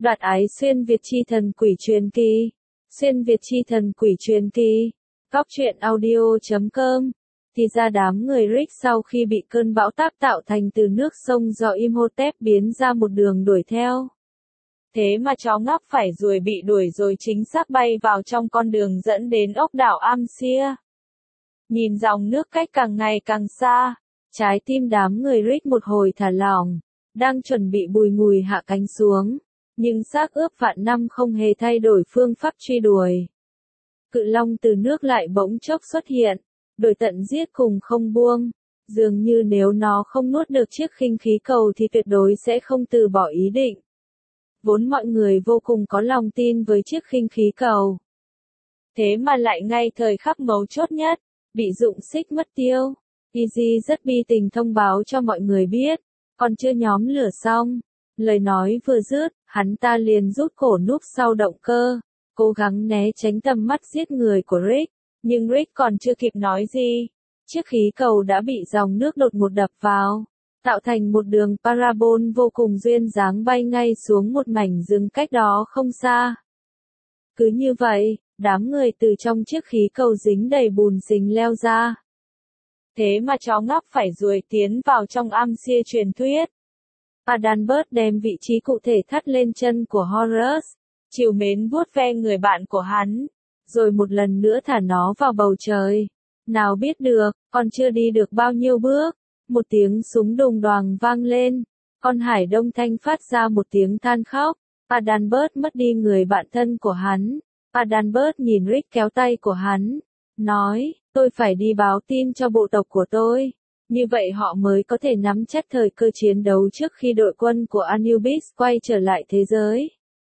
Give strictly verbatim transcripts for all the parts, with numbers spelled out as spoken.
Đoạt ái xuyên Việt chi thần quỷ truyền kỳ. Xuyên Việt chi thần quỷ truyền kỳ. Góc truyện audio chấm com. Thì ra đám người Rick sau khi bị cơn bão táp tạo thành từ nước sông do Imhotep biến ra một đường đuổi theo. Thế mà chó ngáp phải ruồi bị đuổi rồi chính xác bay vào trong con đường dẫn đến ốc đảo Amsia. Nhìn dòng nước cách càng ngày càng xa, trái tim đám người Rick một hồi thả lỏng, đang chuẩn bị bùi ngùi hạ cánh xuống, nhưng xác ướp vạn năm không hề thay đổi phương pháp truy đuổi. Cự long từ nước lại bỗng chốc xuất hiện, đuổi tận giết cùng không buông, dường như nếu nó không nuốt được chiếc khinh khí cầu thì tuyệt đối sẽ không từ bỏ ý định. Vốn mọi người vô cùng có lòng tin với chiếc khinh khí cầu. Thế mà lại ngay thời khắc mấu chốt nhất, bị dụng xích mất tiêu. Easy rất bi tình thông báo cho mọi người biết, còn chưa nhóm lửa xong. Lời nói vừa dứt, hắn ta liền rút cổ núp sau động cơ, cố gắng né tránh tầm mắt giết người của Rick. Nhưng Rick còn chưa kịp nói gì, chiếc khí cầu đã bị dòng nước đột ngột đập vào, tạo thành một đường parabol vô cùng duyên dáng bay ngay xuống một mảnh rừng cách đó không xa. Cứ như vậy, đám người từ trong chiếc khí cầu dính đầy bùn xình leo ra. Thế mà chó ngáp phải ruồi tiến vào trong Amsia truyền thuyết. Adalbert đem vị trí cụ thể thắt lên chân của Horus, trìu mến vuốt ve người bạn của hắn, rồi một lần nữa thả nó vào bầu trời. Nào biết được, còn chưa đi được bao nhiêu bước, một tiếng súng đùng đoàng vang lên, con hải đông thanh phát ra một tiếng than khóc. Adalbert mất đi người bạn thân của hắn. Adalbert nhìn Rick kéo tay của hắn, nói, tôi phải đi báo tin cho bộ tộc của tôi, như vậy họ mới có thể nắm chắc thời cơ chiến đấu trước khi đội quân của Anubis quay trở lại thế giới.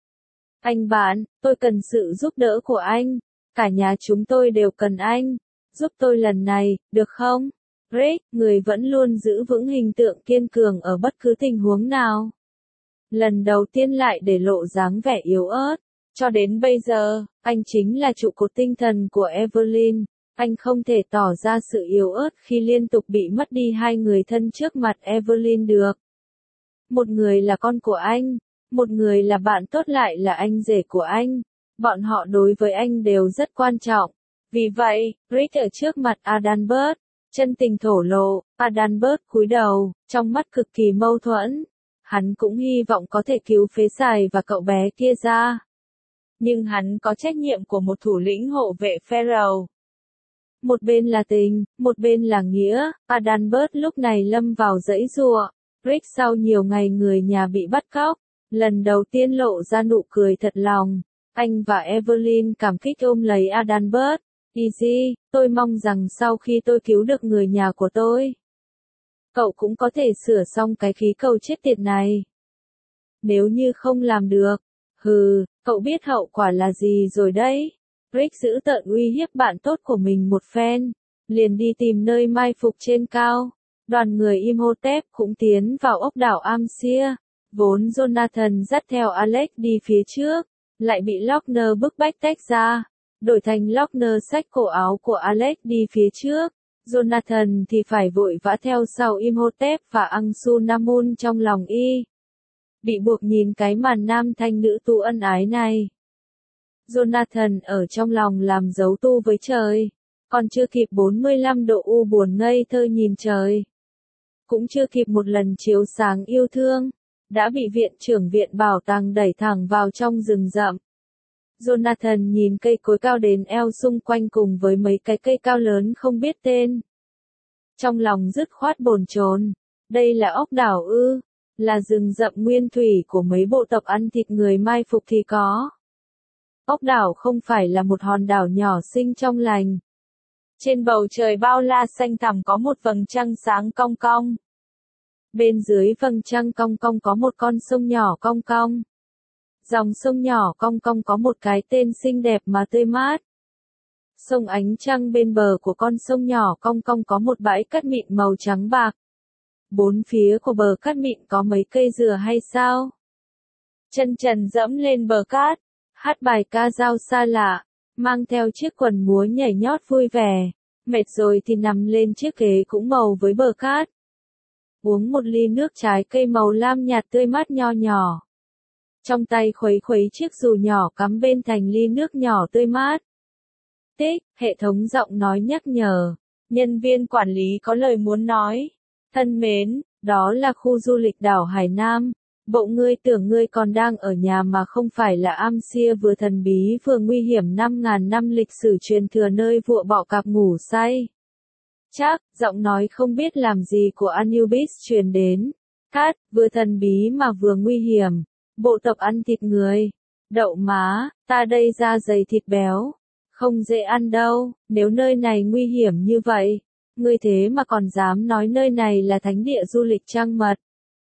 Anh bạn, tôi cần sự giúp đỡ của anh, cả nhà chúng tôi đều cần anh, giúp tôi lần này, được không? Rick, người vẫn luôn giữ vững hình tượng kiên cường ở bất cứ tình huống nào. Lần đầu tiên lại để lộ dáng vẻ yếu ớt. Cho đến bây giờ, anh chính là trụ cột tinh thần của Evelyn. Anh không thể tỏ ra sự yếu ớt khi liên tục bị mất đi hai người thân trước mặt Evelyn được. Một người là con của anh, một người là bạn tốt lại là anh rể của anh. Bọn họ đối với anh đều rất quan trọng. Vì vậy, Rick ở trước mặt Adalbert, chân tình thổ lộ. Adalbert cúi đầu, trong mắt cực kỳ mâu thuẫn. Hắn cũng hy vọng có thể cứu phế xài và cậu bé kia ra. Nhưng hắn có trách nhiệm của một thủ lĩnh hộ vệ Pharaoh. Một bên là tình, một bên là nghĩa. Adalbert lúc này lâm vào dãy giụa. Rick sau nhiều ngày người nhà bị bắt cóc, lần đầu tiên lộ ra nụ cười thật lòng. Anh và Evelyn cảm kích ôm lấy Adalbert. Easy, tôi mong rằng sau khi tôi cứu được người nhà của tôi, cậu cũng có thể sửa xong cái khí cầu chết tiệt này. Nếu như không làm được, hừ, cậu biết hậu quả là gì rồi đấy. Rick giữ tợn uy hiếp bạn tốt của mình một phen, liền đi tìm nơi mai phục trên cao. Đoàn người Imhotep cũng tiến vào ốc đảo Amsia. Vốn Jonathan dắt theo Alex đi phía trước, lại bị Lochner bức bách tách ra. Đổi thành Lochner xách cổ áo của Alex đi phía trước. Jonathan thì phải vội vã theo sau Imhotep và Anxunamun trong lòng y. Bị buộc nhìn cái màn nam thanh nữ tu ân ái này. Jonathan ở trong lòng làm dấu tu với trời. Còn chưa kịp bốn mươi lăm độ u buồn ngây thơ nhìn trời. Cũng chưa kịp một lần chiếu sáng yêu thương. Đã bị viện trưởng viện bảo tàng đẩy thẳng vào trong rừng rậm. Jonathan nhìn cây cối cao đến eo xung quanh cùng với mấy cái cây cao lớn không biết tên. Trong lòng dứt khoát bồn chồn. Đây là ốc đảo ư? Là rừng rậm nguyên thủy của mấy bộ tộc ăn thịt người mai phục thì có. Ốc đảo không phải là một hòn đảo nhỏ xinh trong lành. Trên bầu trời bao la xanh thẳm có một vầng trăng sáng cong cong. Bên dưới vầng trăng cong cong có một con sông nhỏ cong cong. Dòng sông nhỏ cong cong có một cái tên xinh đẹp mà tươi mát. Sông ánh trăng bên bờ của con sông nhỏ cong cong có một bãi cát mịn màu trắng bạc. Bốn phía của bờ cát mịn có mấy cây dừa hay sao? Chân trần dẫm lên bờ cát, hát bài ca dao xa lạ, mang theo chiếc quần múa nhảy nhót vui vẻ, mệt rồi thì nằm lên chiếc ghế cũng màu với bờ cát. Uống một ly nước trái cây màu lam nhạt tươi mát nho nhỏ. Trong tay khuấy khuấy chiếc dù nhỏ cắm bên thành ly nước nhỏ tươi mát. Tích, hệ thống giọng nói nhắc nhở. Nhân viên quản lý có lời muốn nói. Thân mến, đó là khu du lịch đảo Hải Nam. Bộ ngươi tưởng ngươi còn đang ở nhà mà không phải là Amsia vừa thần bí vừa nguy hiểm năm ngàn năm lịch sử truyền thừa nơi vua bọ cạp ngủ say. Chắc, giọng nói không biết làm gì của Anubis truyền đến. Cát, vừa thần bí mà vừa nguy hiểm. Bộ tộc ăn thịt người. Đậu má, ta đây da dày thịt béo. Không dễ ăn đâu, nếu nơi này nguy hiểm như vậy. Ngươi thế mà còn dám nói nơi này là thánh địa du lịch trăng mật.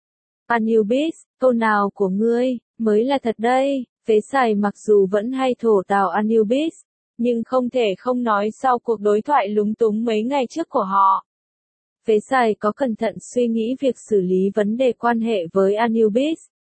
Anubis, câu nào của ngươi, mới là thật đây. Phế Sài mặc dù vẫn hay thổ tào Anubis, nhưng không thể không nói sau cuộc đối thoại lúng túng mấy ngày trước của họ. Phế Sài có cẩn thận suy nghĩ việc xử lý vấn đề quan hệ với Anubis.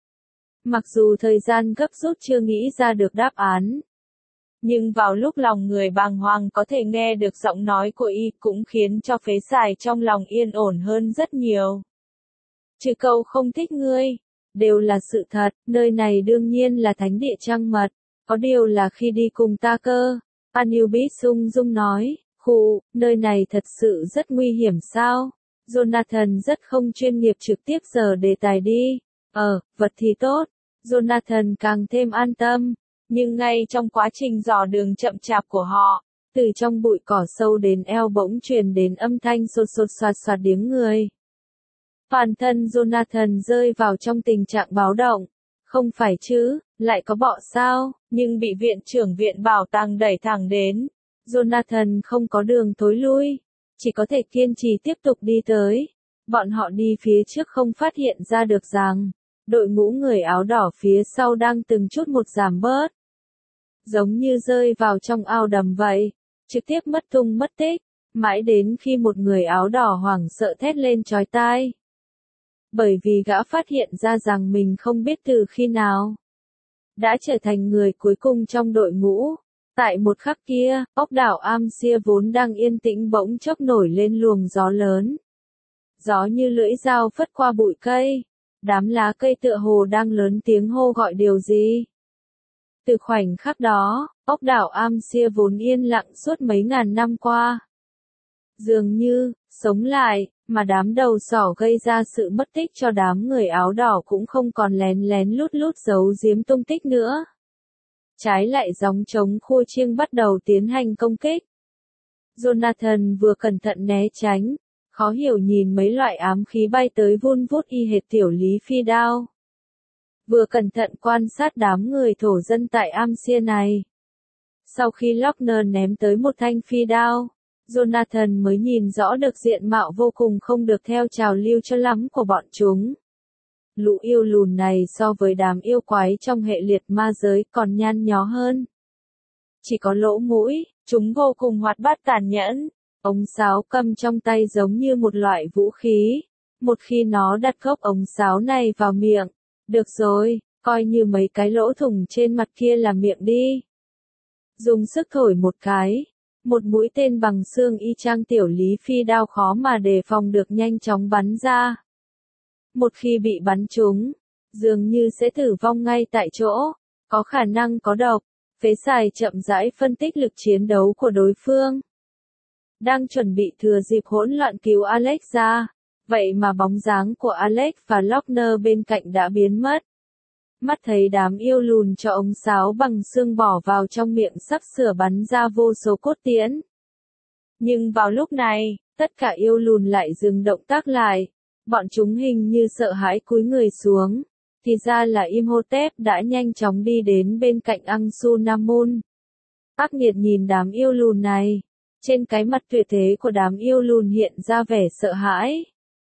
Mặc dù thời gian gấp rút chưa nghĩ ra được đáp án. Nhưng vào lúc lòng người bàng hoàng có thể nghe được giọng nói của y cũng khiến cho Phế Sài trong lòng yên ổn hơn rất nhiều. Trừ câu không thích ngươi, đều là sự thật, nơi này đương nhiên là thánh địa trăng mật, có điều là khi đi cùng ta cơ. Anubis ung dung nói, khụ, nơi này thật sự rất nguy hiểm sao? Jonathan rất không chuyên nghiệp trực tiếp giờ đề tài đi. Ờ, vật thì tốt. Jonathan càng thêm an tâm. Nhưng ngay trong quá trình dò đường chậm chạp của họ, từ trong bụi cỏ sâu đến eo bỗng truyền đến âm thanh sột sột soạt soạt tiếng người. Toàn thân Jonathan rơi vào trong tình trạng báo động. Không phải chứ, lại có bọ sao, nhưng bị viện trưởng viện bảo tàng đẩy thẳng đến. Jonathan không có đường thối lui, chỉ có thể kiên trì tiếp tục đi tới. Bọn họ đi phía trước không phát hiện ra được rằng, đội ngũ người áo đỏ phía sau đang từng chút một giảm bớt. Giống như rơi vào trong ao đầm vậy, trực tiếp mất tung mất tích, mãi đến khi một người áo đỏ hoảng sợ thét lên chói tai. Bởi vì gã phát hiện ra rằng mình không biết từ khi nào đã trở thành người cuối cùng trong đội ngũ. Tại một khắc kia, ốc đảo Amsia vốn đang yên tĩnh bỗng chốc nổi lên luồng gió lớn. Gió như lưỡi dao phất qua bụi cây. Đám lá cây tựa hồ đang lớn tiếng hô gọi điều gì. Từ khoảnh khắc đó, ốc đảo Amsia vốn yên lặng suốt mấy ngàn năm qua. Dường như, sống lại, mà đám đầu sỏ gây ra sự mất tích cho đám người áo đỏ cũng không còn lén lén lút lút giấu giếm tung tích nữa. Trái lại gióng trống khua chiêng bắt đầu tiến hành công kích. Jonathan vừa cẩn thận né tránh, khó hiểu nhìn mấy loại ám khí bay tới vun vút y hệt tiểu lý phi đao. Vừa cẩn thận quan sát đám người thổ dân tại Amsia này. Sau khi Lochner ném tới một thanh phi đao, Jonathan mới nhìn rõ được diện mạo vô cùng không được theo trào lưu cho lắm của bọn chúng. Lũ yêu lùn này so với đám yêu quái trong hệ liệt ma giới còn nhan nhó hơn. Chỉ có lỗ mũi, chúng vô cùng hoạt bát tàn nhẫn. Ống sáo cầm trong tay giống như một loại vũ khí. Một khi nó đặt gốc ống sáo này vào miệng, được rồi, coi như mấy cái lỗ thủng trên mặt kia là miệng đi. Dùng sức thổi một cái, một mũi tên bằng xương y chang tiểu lý phi đao khó mà đề phòng được nhanh chóng bắn ra. Một khi bị bắn trúng, dường như sẽ tử vong ngay tại chỗ, có khả năng có độc. Phế Sài chậm rãi phân tích lực chiến đấu của đối phương. Đang chuẩn bị thừa dịp hỗn loạn cứu Alex ra, vậy mà bóng dáng của Alex và Lochner bên cạnh đã biến mất. Mắt thấy đám yêu lùn cho ống sáo bằng xương bỏ vào trong miệng sắp sửa bắn ra vô số cốt tiễn. Nhưng vào lúc này, tất cả yêu lùn lại dừng động tác lại. Bọn chúng hình như sợ hãi cúi người xuống. Thì ra là Imhotep đã nhanh chóng đi đến bên cạnh Anck-su-namun. Ác nghiệt nhìn đám yêu lùn này. Trên cái mặt tuyệt thế của đám yêu lùn hiện ra vẻ sợ hãi.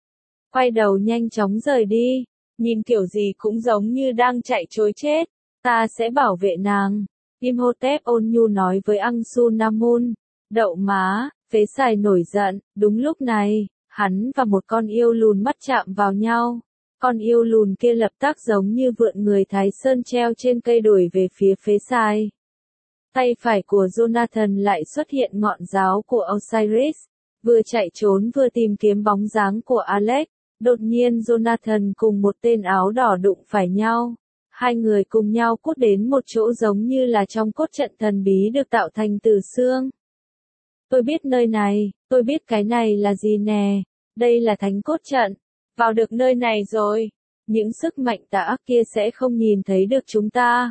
Quay đầu nhanh chóng rời đi. Nhìn kiểu gì cũng giống như đang chạy trối chết. Ta sẽ bảo vệ nàng. Imhotep ôn nhu nói với Anck-su-namun. Đậu má, Phế Sài nổi giận. Đúng lúc này, hắn và một con yêu lùn mắt chạm vào nhau. Con yêu lùn kia lập tức giống như vượn người Thái Sơn treo trên cây đuổi về phía Phế Sài. Tay phải của Jonathan lại xuất hiện ngọn giáo của Osiris. Vừa chạy trốn vừa tìm kiếm bóng dáng của Alex. Đột nhiên Jonathan cùng một tên áo đỏ đụng phải nhau. Hai người cùng nhau cút đến một chỗ giống như là trong cốt trận thần bí được tạo thành từ xương. Tôi biết nơi này, tôi biết cái này là gì nè, đây là thánh cốt trận. Vào được nơi này rồi, những sức mạnh tà ác kia sẽ không nhìn thấy được chúng ta.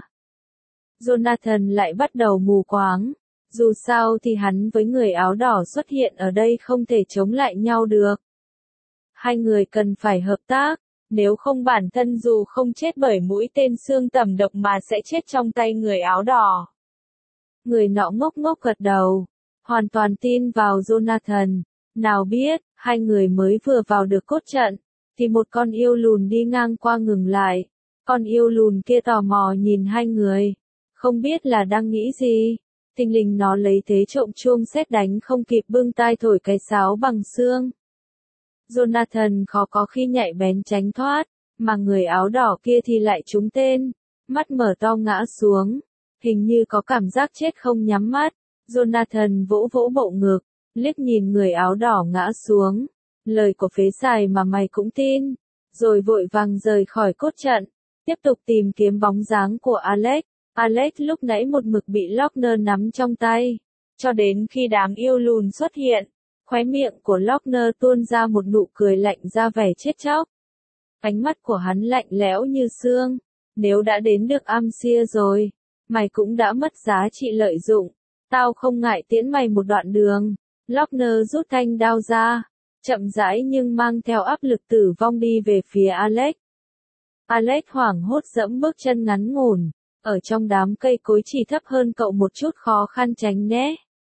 Jonathan lại bắt đầu mù quáng. Dù sao thì hắn với người áo đỏ xuất hiện ở đây không thể chống lại nhau được. Hai người cần phải hợp tác, nếu không bản thân dù không chết bởi mũi tên xương tẩm độc mà sẽ chết trong tay người áo đỏ. Người nọ ngốc ngốc gật đầu, hoàn toàn tin vào Jonathan. Nào biết, hai người mới vừa vào được cốt trận, thì một con yêu lùn đi ngang qua ngừng lại. Con yêu lùn kia tò mò nhìn hai người, không biết là đang nghĩ gì. Thình lình nó lấy thế trộm chuông sét đánh không kịp bưng tai thổi cái sáo bằng xương. Jonathan khó có khi nhạy bén tránh thoát, mà người áo đỏ kia thì lại trúng tên, mắt mở to ngã xuống, hình như có cảm giác chết không nhắm mắt. Jonathan vỗ vỗ bộ ngực, liếc nhìn người áo đỏ ngã xuống, lời của phế xài mà mày cũng tin, rồi vội vàng rời khỏi cốt trận, tiếp tục tìm kiếm bóng dáng của Alex. Alex lúc nãy một mực bị Lochner nắm trong tay, cho đến khi đám yêu lùn xuất hiện, khóe miệng của Lochner tuôn ra một nụ cười lạnh ra vẻ chết chóc. Ánh mắt của hắn lạnh lẽo như xương, nếu đã đến được Amsia rồi, mày cũng đã mất giá trị lợi dụng, tao không ngại tiễn mày một đoạn đường. Lochner rút thanh đao ra, chậm rãi nhưng mang theo áp lực tử vong đi về phía Alex. Alex hoảng hốt dẫm bước chân ngắn ngủn, ở trong đám cây cối chỉ thấp hơn cậu một chút khó khăn tránh né.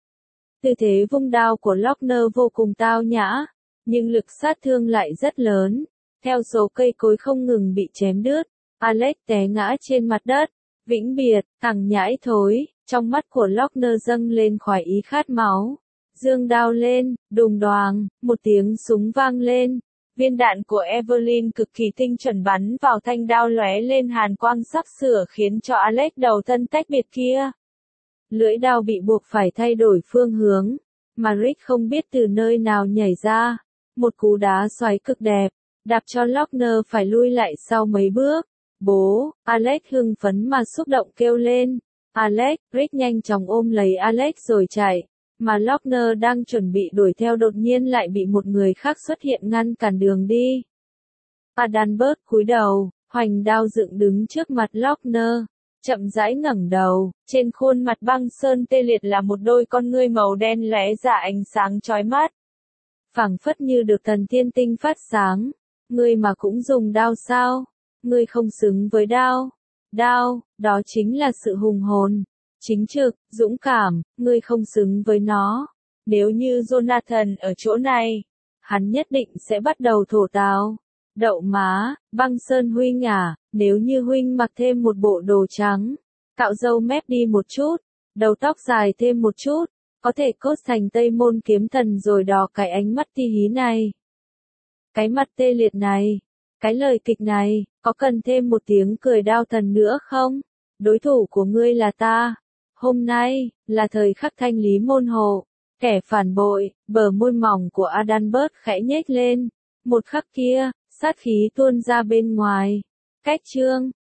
Tư thế vung đao của Lochner vô cùng tao nhã, nhưng lực sát thương lại rất lớn. Theo số cây cối không ngừng bị chém đứt, Alex té ngã trên mặt đất. Vĩnh biệt, thằng nhãi thối, trong mắt của Lochner dâng lên khoái ý khát máu. Dương đao lên, đùng đoàng, một tiếng súng vang lên. Viên đạn của Evelyn cực kỳ tinh chuẩn bắn vào thanh đao lóe lên hàn quang sắp sửa khiến cho Alex đầu thân tách biệt kia. Lưỡi đao bị buộc phải thay đổi phương hướng, mà Rick không biết từ nơi nào nhảy ra. Một cú đá xoáy cực đẹp, đạp cho Lochner phải lui lại sau mấy bước. Bố, Alex hưng phấn mà xúc động kêu lên. Alex, Rick nhanh chóng ôm lấy Alex rồi chạy. Mà Lochner đang chuẩn bị đuổi theo đột nhiên lại bị một người khác xuất hiện ngăn cản đường đi. Adalbert cúi đầu, hoành đao dựng đứng trước mặt Lochner, chậm rãi ngẩng đầu, trên khuôn mặt băng sơn tê liệt là một đôi con ngươi màu đen lóe ra ánh sáng chói mắt. Phảng phất như được thần thiên tinh phát sáng. Ngươi mà cũng dùng đao sao? Ngươi không xứng với đao. Đao, đó chính là sự hùng hồn, chính trực, dũng cảm, ngươi không xứng với nó. Nếu như Jonathan ở chỗ này, hắn nhất định sẽ bắt đầu thổ tào. Đậu má, băng sơn huynh à, nếu như huynh mặc thêm một bộ đồ trắng, cạo râu mép đi một chút, đầu tóc dài thêm một chút, có thể cốt thành Tây Môn Kiếm Thần rồi đỏ cái ánh mắt ti hí này. Cái mặt tê liệt này, cái lời kịch này, có cần thêm một tiếng cười đao thần nữa không? Đối thủ của ngươi là ta. Hôm nay, là thời khắc thanh lý môn hộ. Kẻ phản bội, bờ môi mỏng của Adalbert khẽ nhếch lên. Một khắc kia, sát khí tuôn ra bên ngoài. Cách chương